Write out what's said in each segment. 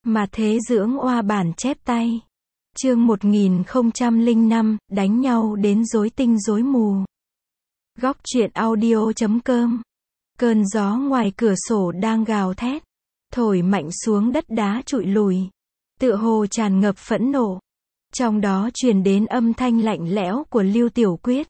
Mà thế dưỡng oa bản chép tay. Chương 1005, đánh nhau đến rối tinh rối mù. Góc truyện audio.com. Cơn gió ngoài cửa sổ đang gào thét, thổi mạnh xuống đất đá trụi lùi, tựa hồ tràn ngập phẫn nộ. Trong đó truyền đến âm thanh lạnh lẽo của Lưu Tiểu Quyết.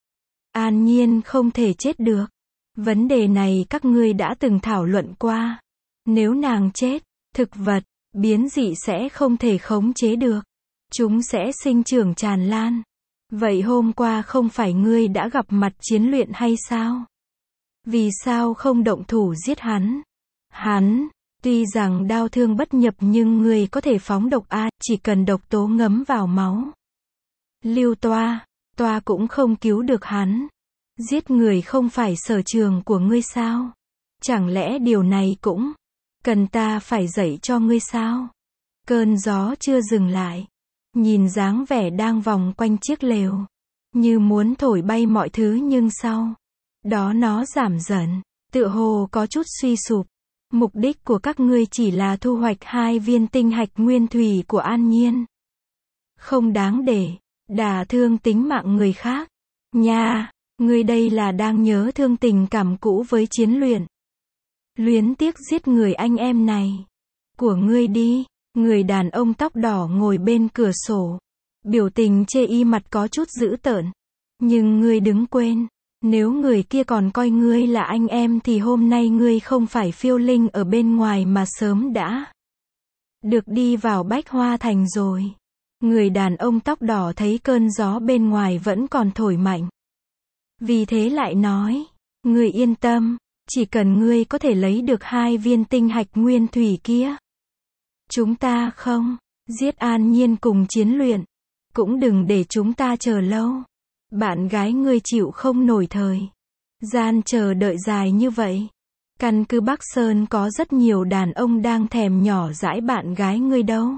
An Nhiên không thể chết được. Vấn đề này các ngươi đã từng thảo luận qua. Nếu nàng chết, thực vật, biến dị sẽ không thể khống chế được. Chúng sẽ sinh trưởng tràn lan. Vậy hôm qua không phải ngươi đã gặp mặt Chiến Luyện hay sao? Vì sao không động thủ giết hắn? Hắn, tuy rằng đao thương bất nhập nhưng ngươi có thể phóng độc a, chỉ cần độc tố ngấm vào máu. Lưu Toa cũng không cứu được hắn. Giết người không phải sở trường của ngươi sao? Chẳng lẽ điều này cũng cần ta phải dạy cho ngươi sao? Cơn gió chưa dừng lại. Nhìn dáng vẻ đang vòng quanh chiếc lều, như muốn thổi bay mọi thứ nhưng sau đó nó giảm dần, tựa hồ có chút suy sụp. Mục đích của các ngươi chỉ là thu hoạch 2 viên tinh hạch nguyên thủy của An Nhiên. Không đáng để đả thương tính mạng người khác. Nha, ngươi đây là đang nhớ thương tình cảm cũ với Chiến Luyện. Luyến tiếc giết người anh em này của ngươi đi. Người đàn ông tóc đỏ ngồi bên cửa sổ, biểu tình chê y mặt có chút dữ tợn. Nhưng ngươi đừng quên, nếu người kia còn coi ngươi là anh em thì hôm nay ngươi không phải phiêu linh ở bên ngoài mà sớm đã được đi vào Bách Hoa Thành rồi. Người đàn ông tóc đỏ thấy cơn gió bên ngoài vẫn còn thổi mạnh, vì thế lại nói, ngươi yên tâm, chỉ cần ngươi có thể lấy được 2 viên tinh hạch nguyên thủy kia, chúng ta không giết An Nhiên cùng Chiến Luyện. Cũng đừng để chúng ta chờ lâu. Bạn gái ngươi chịu không nổi thời gian chờ đợi dài như vậy. Căn cứ Bắc Sơn có rất nhiều đàn ông đang thèm nhỏ dãi bạn gái ngươi đâu.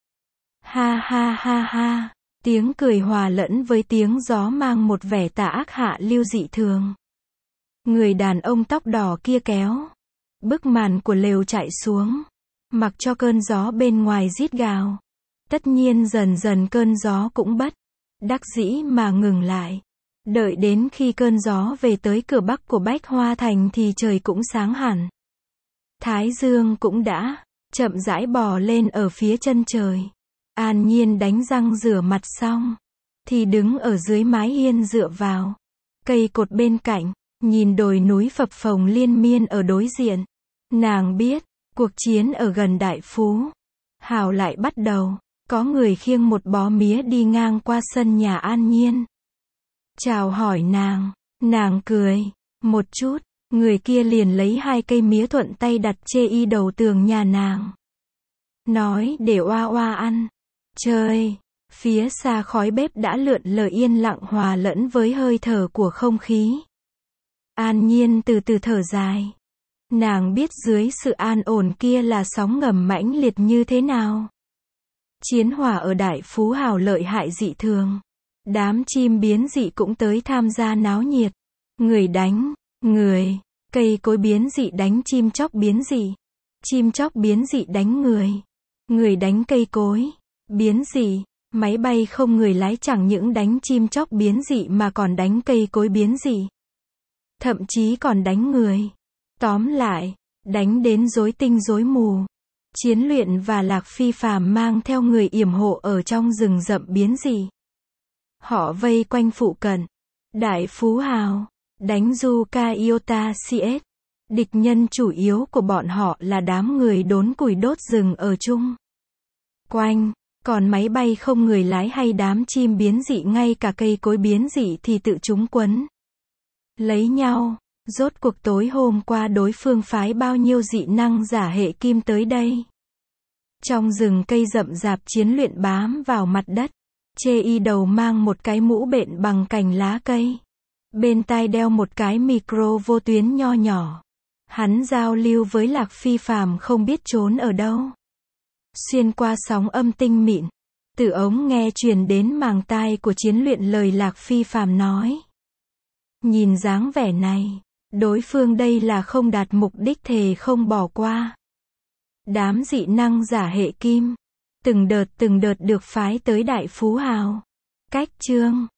Ha ha ha ha. Tiếng cười hòa lẫn với tiếng gió mang một vẻ tà ác hạ lưu dị thường. Người đàn ông tóc đỏ kia kéo bức màn của lều chạy xuống, mặc cho cơn gió bên ngoài rít gào. Tất nhiên dần dần cơn gió cũng bất đắc dĩ mà ngừng lại. Đợi đến khi cơn gió về tới cửa bắc của Bách Hoa Thành thì trời cũng sáng hẳn. Thái dương cũng đã chậm rãi bò lên ở phía chân trời. An Nhiên đánh răng rửa mặt xong thì đứng ở dưới mái hiên dựa vào cây cột bên cạnh, nhìn đồi núi phập phồng liên miên ở đối diện. Nàng biết cuộc chiến ở gần Đại Phú Hào lại bắt đầu. Có người khiêng một bó mía đi ngang qua sân nhà An Nhiên. Chào hỏi nàng cười một chút, người kia liền lấy 2 cây mía thuận tay đặt chê y đầu tường nhà nàng. Nói để oa oa ăn. Trời, phía xa khói bếp đã lượn lờ yên lặng hòa lẫn với hơi thở của không khí. An Nhiên từ từ thở dài. Nàng biết dưới sự an ổn kia là sóng ngầm mãnh liệt như thế nào. Chiến hỏa ở Đại Phú Hào lợi hại dị thường. Đám chim biến dị cũng tới tham gia náo nhiệt. Người đánh người, cây cối biến dị đánh chim chóc biến dị, chim chóc biến dị đánh người, người đánh cây cối biến dị, máy bay không người lái chẳng những đánh chim chóc biến dị mà còn đánh cây cối biến dị, thậm chí còn đánh người. Tóm lại, đánh đến rối tinh rối mù. Chiến Luyện và Lạc Phi Phàm mang theo người yểm hộ ở trong rừng rậm biến dị. Họ vây quanh phụ cận Đại Phú Hào, đánh Yuka Iota CS. Địch nhân chủ yếu của bọn họ là đám người đốn củi đốt rừng ở chung quanh, còn máy bay không người lái hay đám chim biến dị ngay cả cây cối biến dị thì tự chúng quấn lấy nhau. Rốt cuộc tối hôm qua đối phương phái bao nhiêu dị năng giả hệ kim tới đây. Trong rừng cây rậm rạp Chiến Luyện bám vào mặt đất. Chê y đầu mang một cái mũ bện bằng cành lá cây. Bên tai đeo một cái micro vô tuyến nho nhỏ. Hắn giao lưu với Lạc Phi Phàm không biết trốn ở đâu. Xuyên qua sóng âm tinh mịn, từ ống nghe truyền đến màng tai của Chiến Luyện lời Lạc Phi Phàm nói. Nhìn dáng vẻ này, đối phương đây là không đạt mục đích thề không bỏ qua. Đám dị năng giả hệ kim. Từng đợt được phái tới Đại Phú Hào. Cách chương